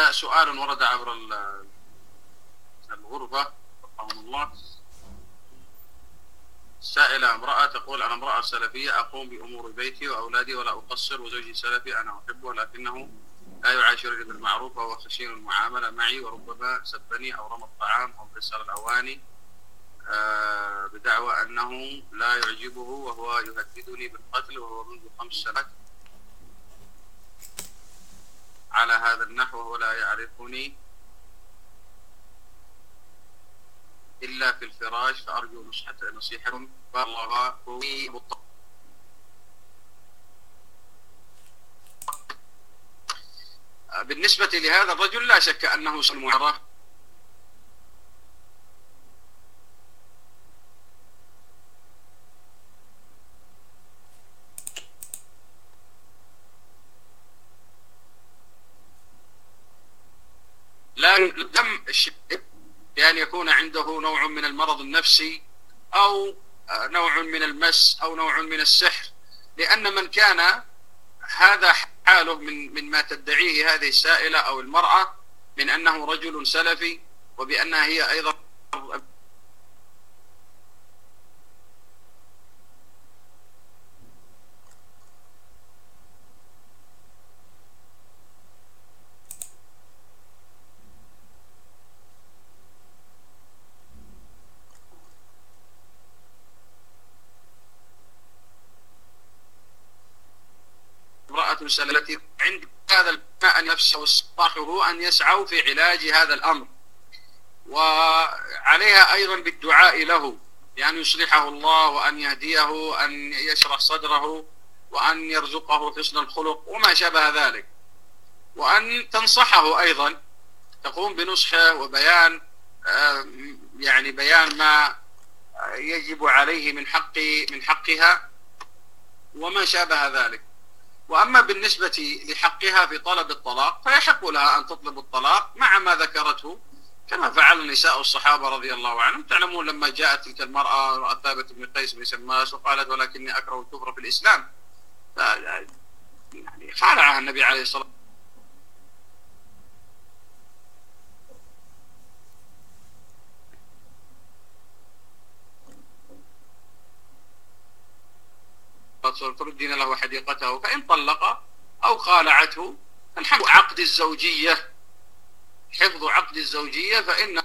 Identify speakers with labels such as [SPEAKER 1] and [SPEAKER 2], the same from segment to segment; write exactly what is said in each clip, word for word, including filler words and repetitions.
[SPEAKER 1] هذا سؤال ورد عبر الغرفة رحمه الله. سائلة امرأة تقول: أنا امرأة سلفية أقوم بأمور بيتي وأولادي ولا أقصر، وزوجي سلفي أنا أحبه ولكنه لا يعاشرني بالمعروف وهو خشين المعاملة معي، وربما سبني أو رمى الطعام أو كسر الأواني آه بدعوى أنه لا يعجبه، وهو يهددني بالقتل وهو منذ خمس سنوات على هذا النحو، وهو لا يعرفني إلا في الفراش، فأرجو نصيحتكم. والله بالنسبة لهذا الرجل لا شك أنه سمعره لا لم بأن يكون عنده نوع من المرض النفسي أو نوع من المس أو نوع من السحر، لأن من كان هذا حاله من من ما تدعيه هذه السائلة أو المرأة من أنه رجل سلفي، وبأنها هي أيضا امرأة سلفية عند هذا الماء نفسه وصاحبه أن يسعوا في علاج هذا الأمر، وعليها أيضا بالدعاء له بأن يصلحه الله وأن يهديه، أن يشرح صدره وأن يرزقه حسن الخلق وما شابه ذلك، وأن تنصحه أيضا، تقوم بنصحه وبيان يعني بيان ما يجب عليه من حق من حقها وما شابه ذلك. وأما بالنسبة لحقها في طلب الطلاق فيحق لها أن تطلب الطلاق مع ما ذكرته كما فعل نساء الصحابة رضي الله عنهم. تعلمون لما جاءت تلك المرأة امرأة ثابت بن قيس بن شماس وقالت: ولكني أكره الكفر في الإسلام، يعني خالعها النبي عليه الصلاة والسلام تردين له حديقته، فإن طلق أو خالعته الحفظ عقد الزوجية حفظ عقد الزوجية فإنه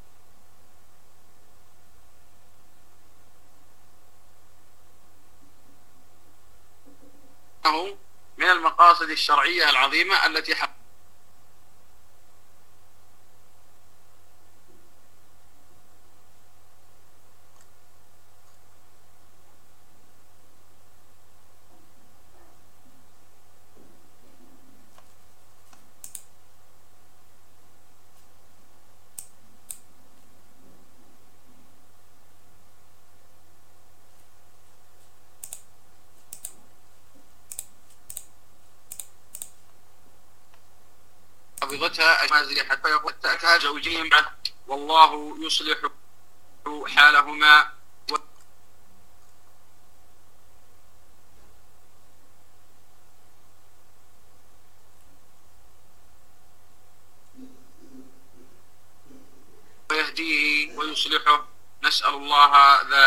[SPEAKER 1] من المقاصد الشرعية العظيمة التي حق حفظتها حتى يقول تأتها زوجين والله يصلح حالهما ويهديه ويصلحه، نسأل الله ذلك.